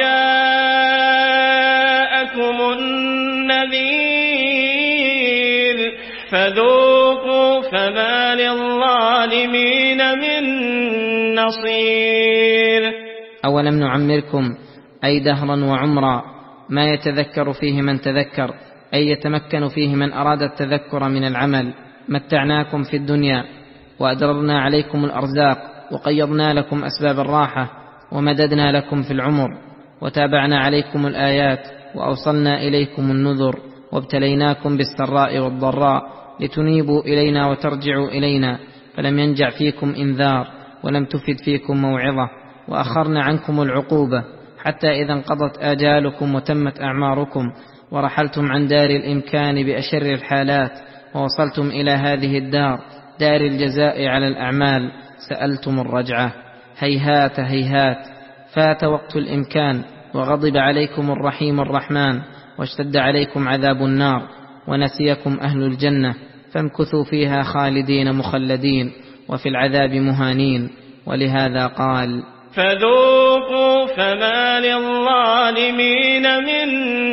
وجاءكم النذير فذوقوا فما للظالمين من نصير. أولم نعمركم أي دهرا وعمرا ما يتذكر فيه من تذكر، أي يتمكن فيه من أراد التذكر من العمل. متعناكم في الدنيا وأدررنا عليكم الأرزاق وقيضنا لكم أسباب الراحة ومددنا لكم في العمر وتابعنا عليكم الآيات وأوصلنا إليكم النذر وابتليناكم بالسراء والضراء لتنيبوا إلينا وترجعوا إلينا، فلم ينجع فيكم إنذار ولم تفد فيكم موعظة، وأخرنا عنكم العقوبة حتى إذا انقضت آجالكم وتمت أعماركم ورحلتم عن دار الإمكان بأشر الحالات ووصلتم إلى هذه الدار دار الجزاء على الأعمال سألتم الرجعة. هيهات هيهات فات وقت الإمكان وغضب عليكم الرحيم الرحمن واشتد عليكم عذاب النار ونسيكم أهل الجنة، فامكثوا فيها خالدين مخلدين وفي العذاب مهانين. ولهذا قال فذوقوا فما للظالمين من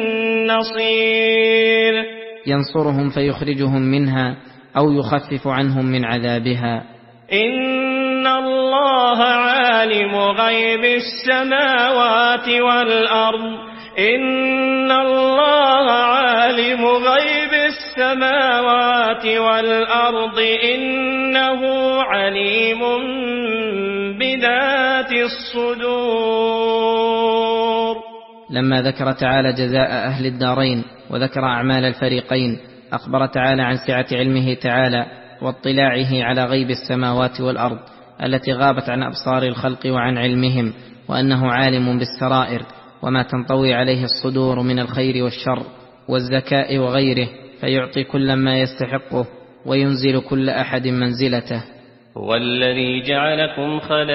نصير. ينصرهم فيخرجهم منها أو يخفف عنهم من عذابها. إن الله عالم غيب السماوات والأرض إن الله عالم غيب السماوات والأرض إنه عليم بذات الصدور. لما ذكر تعالى جزاء أهل الدارين وذكر أعمال الفريقين، أخبر تعالى عن سعة علمه تعالى واطلاعه على غيب السماوات والأرض التي غابت عن أبصار الخلق وعن علمهم، وأنه عالم بالسرائر وما تنطوي عليه الصدور من الخير والشر والذكاء وغيره، فيعطي كل ما يستحقه وينزل كل أحد منزلته. هو الذي جعلكم خلائف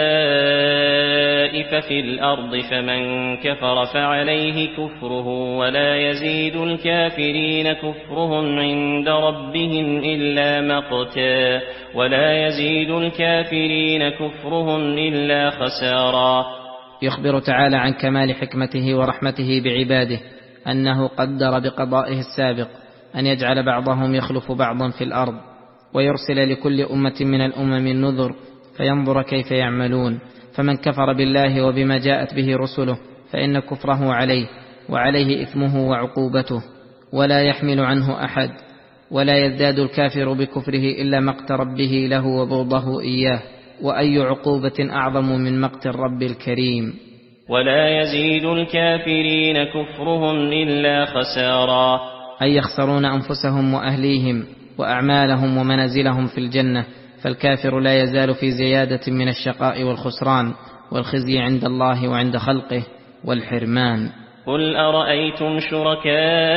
في الأرض فمن كفر فعليه كفره ولا يزيد الكافرين كفرهم عند ربهم إلا مقتا ولا يزيد الكافرين كفرهم إلا خسارا. يخبر تعالى عن كمال حكمته ورحمته بعباده أنه قدر بقضائه السابق أن يجعل بعضهم يخلف بعضا في الأرض ويرسل لكل أمة من الأمم النذر فينظر كيف يعملون، فمن كفر بالله وبما جاءت به رسله فإن كفره عليه وعليه إثمه وعقوبته ولا يحمل عنه أحد، ولا يزداد الكافر بكفره إلا مقت ربه له وبغضه إياه، وأي عقوبة أعظم من مقت الرب الكريم. ولا يزيد الكافرين كفرهم إلا خسارا، أي يخسرون أنفسهم وأهليهم وأعمالهم ومنازلهم في الجنة، فالكافر لا يزال في زيادة من الشقاء والخسران والخزي عند الله وعند خلقه والحرمان. قل أرأيتم شركاءكم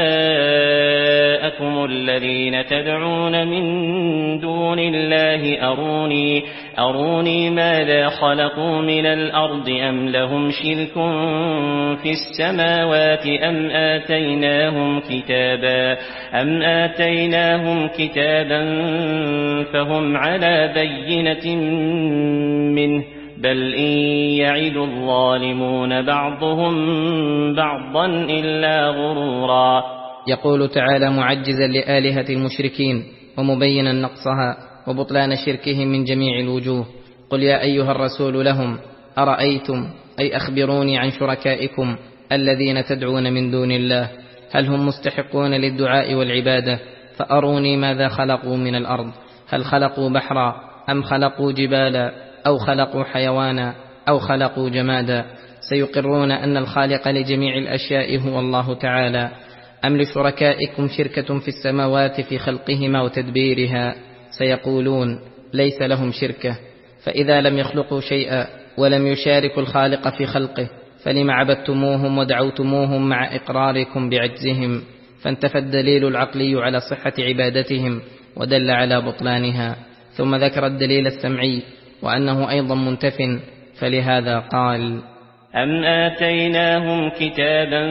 الذين تدعون من دون الله أروني, أروني ماذا خلقوا من الأرض أم لهم شرك في السماوات أم آتيناهم كتابا, أم آتيناهم كتابا فهم على بينة منه بل إن يعد الظالمون بعضهم بعضا إلا غرورا. يقول تعالى معجزا لآلهة المشركين ومبينا نقصها وبطلان شركهم من جميع الوجوه: قل يا أيها الرسول لهم أرأيتم، أي أخبروني عن شركائكم الذين تدعون من دون الله، هل هم مستحقون للدعاء والعبادة؟ فأروني ماذا خلقوا من الأرض، هل خلقوا بحرا أم خلقوا جبالا أو خلقوا حيوانا أو خلقوا جمادا؟ سيقرون أن الخالق لجميع الأشياء هو الله تعالى. أم لشركائكم شركة في السماوات في خلقهما وتدبيرها؟ سيقولون ليس لهم شركة. فإذا لم يخلقوا شيئا ولم يشاركوا الخالق في خلقه فلم عبدتموهم ودعوتموهم مع إقراركم بعجزهم؟ فانتفى الدليل العقلي على صحة عبادتهم ودل على بطلانها، ثم ذكر الدليل السمعي وأنه أيضا منتف، فلهذا قال: أم آتيناهم كتابا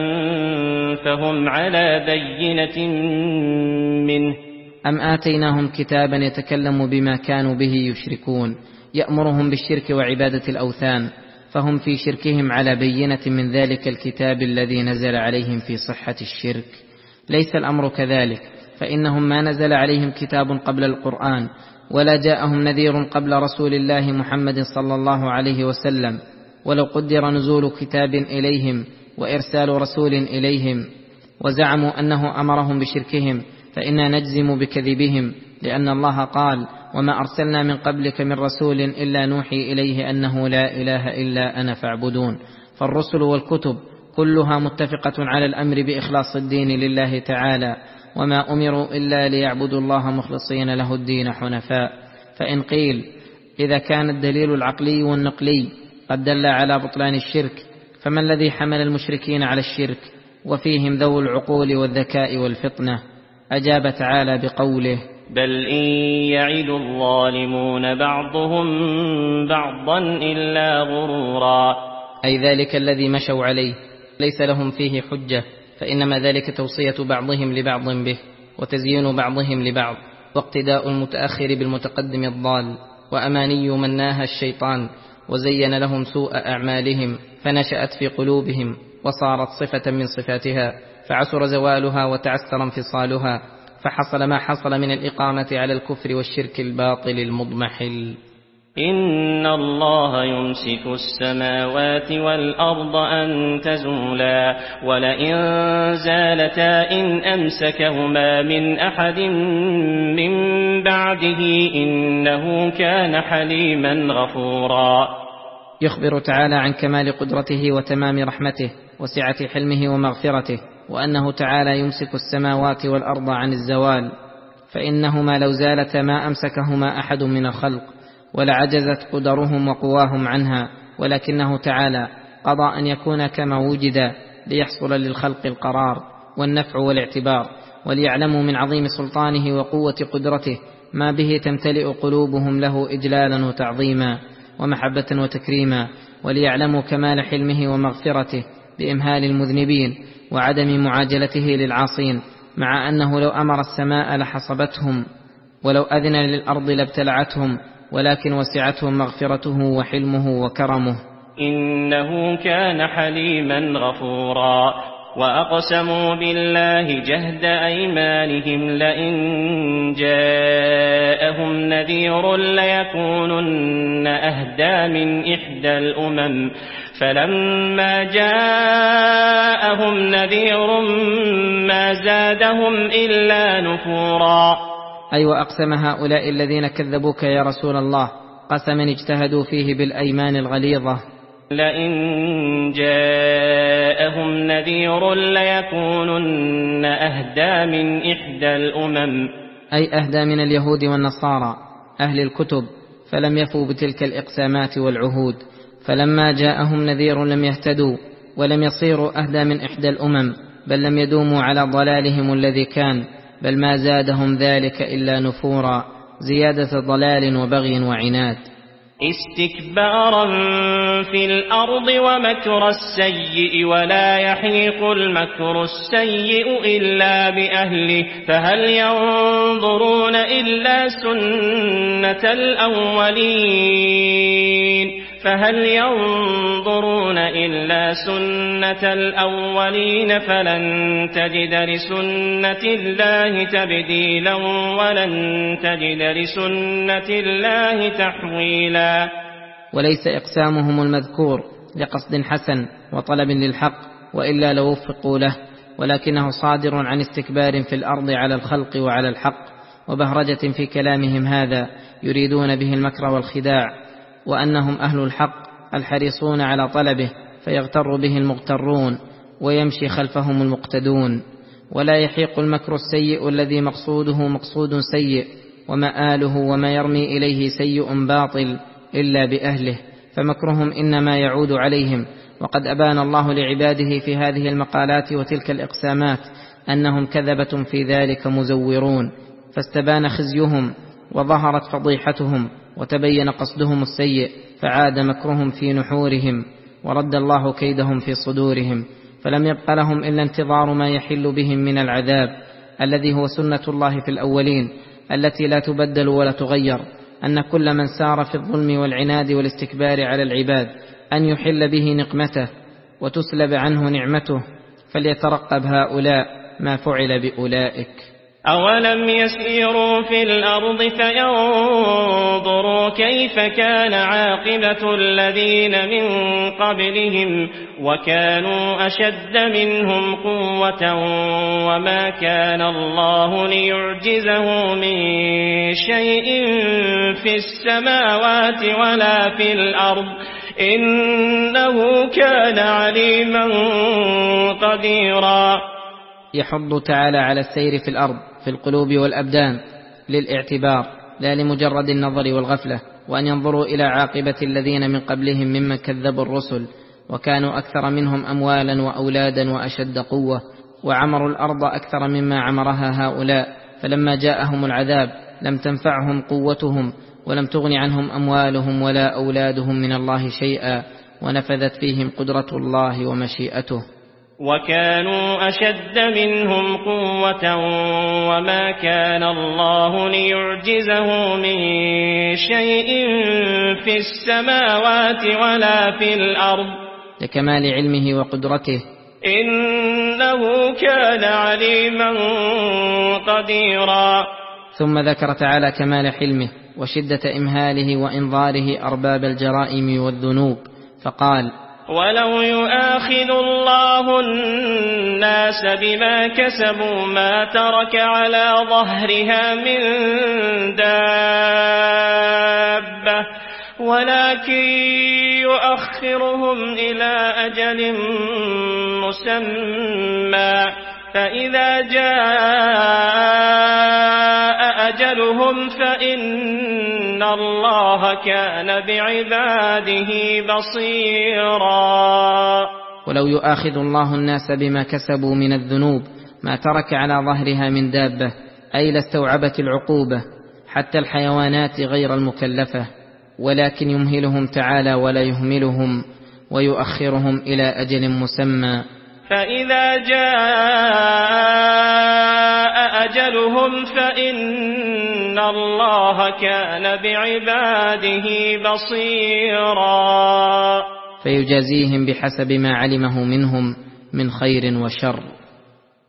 فهم على بينة منه. أم آتيناهم كتابا يتكلم بما كانوا به يشركون، يأمرهم بالشرك وعبادة الأوثان، فهم في شركهم على بينة من ذلك الكتاب الذي نزل عليهم في صحة الشرك. ليس الأمر كذلك، فإنهم ما نزل عليهم كتاب قبل القرآن، ولا جاءهم نذير قبل رسول الله محمد صلى الله عليه وسلم. ولو قدر نزول كتاب إليهم وإرسال رسول إليهم وزعموا أنه أمرهم بشركهم فإنا نجزم بكذبهم، لأن الله قال: وما أرسلنا من قبلك من رسول إلا نوحي إليه أنه لا إله إلا أنا فاعبدون. فالرسل والكتب كلها متفقة على الأمر بإخلاص الدين لله تعالى، وما أمروا إلا ليعبدوا الله مخلصين له الدين حنفاء. فإن قيل إذا كان الدليل العقلي والنقلي قد دل على بطلان الشرك، فما الذي حمل المشركين على الشرك وفيهم ذو العقول والذكاء والفطنة؟ أجاب تعالى بقوله: بل إن يعد الظالمون بعضهم بعضا إلا غرورا. أي ذلك الذي مشوا عليه ليس لهم فيه حجة، فإنما ذلك توصية بعضهم لبعض به، وتزيين بعضهم لبعض، واقتداء المتأخر بالمتقدم الضال، وأماني من ناهى الشيطان وزين لهم سوء أعمالهم فنشأت في قلوبهم وصارت صفة من صفاتها، فعسر زوالها وتعسر انفصالها، فحصل ما حصل من الإقامة على الكفر والشرك الباطل المضمحل. إن الله يمسك السماوات والأرض أن تزولا ولئن زالتا إن أمسكهما من أحد من بعده إنه كان حليما غفورا. يخبر تعالى عن كمال قدرته وتمام رحمته وسعة حلمه ومغفرته، وأنه تعالى يمسك السماوات والأرض عن الزوال، فإنهما لو زالتا ما أمسكهما أحد من الخلق ولعجزت قدرهم وقواهم عنها، ولكنه تعالى قضى أن يكون كما وجد ليحصل للخلق القرار والنفع والاعتبار، وليعلموا من عظيم سلطانه وقوة قدرته ما به تمتلئ قلوبهم له إجلالا وتعظيما ومحبة وتكريما، وليعلموا كمال حلمه ومغفرته بإمهال المذنبين وعدم معاجلته للعاصين، مع أنه لو أمر السماء لحصبتهم ولو أذن للأرض لابتلعتهم، ولكن وسعتهم مغفرته وحلمه وكرمه. إنه كان حليما غفورا. وأقسموا بالله جهد أيمانهم لئن جاءهم نذير ليكونن أهدى من إحدى الأمم، فلما جاءهم نذير ما زادهم إلا نفورا. أي وأقسم هؤلاء الذين كذبوك يا رسول الله قسما اجتهدوا فيه بالأيمان الغليظة: لئن جاءهم نذير ليكونن أهدى من إحدى الأمم، أي أهدى من اليهود والنصارى أهل الكتب، فلم يفوا بتلك الإقسامات والعهود، فلما جاءهم نذير لم يهتدوا ولم يصيروا أهدى من إحدى الأمم، بل لم يدوموا على ضلالهم الذي كان، بل ما زادهم ذلك إلا نفورا، زيادة ضلال وبغي وعناد. استكبارا في الأرض ومكر السيء ولا يحيق المكر السيء إلا بأهله، فهل ينظرون إلا سنة الأولين فهل ينظرون إلا سنة الأولين فلن تجد لسنة الله تبديلا ولن تجد لسنة الله تحويلا. وليس إقسامهم المذكور لقصد حسن وطلب للحق، وإلا لو وفقوا له، ولكنه صادر عن استكبار في الأرض على الخلق وعلى الحق، وبهرجة في كلامهم هذا يريدون به المكر والخداع، وأنهم أهل الحق الحريصون على طلبه، فيغتر به المغترون ويمشي خلفهم المقتدون. ولا يحيق المكر السيء الذي مقصوده مقصود سيء ومآله وما يرمي إليه سيء باطل إلا بأهله، فمكرهم إنما يعود عليهم. وقد أبان الله لعباده في هذه المقالات وتلك الإقسامات أنهم كذبة في ذلك مزورون، فاستبان خزيهم وظهرت فضيحتهم وتبين قصدهم السيء، فعاد مكرهم في نحورهم ورد الله كيدهم في صدورهم، فلم يبق لهم إلا انتظار ما يحل بهم من العذاب الذي هو سنة الله في الأولين التي لا تبدل ولا تغير، أن كل من سار في الظلم والعناد والاستكبار على العباد أن يحل به نقمته وتسلب عنه نعمته، فليترقب هؤلاء ما فعل بأولئك. أولم يسيروا في الأرض فينظروا كيف كان عاقبة الذين من قبلهم وكانوا أشد منهم قوة وما كان الله ليعجزه من شيء في السماوات ولا في الأرض إنه كان عليما قديرا. يحض تعالى على السير في الأرض في القلوب والأبدان للاعتبار لا لمجرد النظر والغفلة، وأن ينظروا إلى عاقبة الذين من قبلهم ممن كذبوا الرسل وكانوا أكثر منهم أموالا وأولادا وأشد قوة، وعمروا الأرض أكثر مما عمرها هؤلاء، فلما جاءهم العذاب لم تنفعهم قوتهم ولم تغن عنهم أموالهم ولا أولادهم من الله شيئا، ونفذت فيهم قدرة الله ومشيئته. وكانوا أشد منهم قوة وما كان الله ليعجزه من شيء في السماوات ولا في الأرض لكمال علمه وقدرته إنه كان عليما قديرا. ثم ذكر تعالى كمال حلمه وشدة إمهاله وإنظاره أرباب الجرائم والذنوب، فقال: ولو يؤاخذ الله الناس بما كسبوا ما ترك على ظهرها من دابة ولكن يؤخرهم إلى أجل مسمى فإذا جاء أجلهم فإن الله كان بعباده بصيرا. ولو يؤاخذ الله الناس بما كسبوا من الذنوب ما ترك على ظهرها من دابة، أي لاستوعبت العقوبة حتى الحيوانات غير المكلفة، ولكن يمهلهم تعالى ولا يهملهم ويؤخرهم إلى أجل مسمى فإذا جاء أجلهم فإن الله كان بعباده بصيرا، فيجازيهم بحسب ما علمه منهم من خير وشر.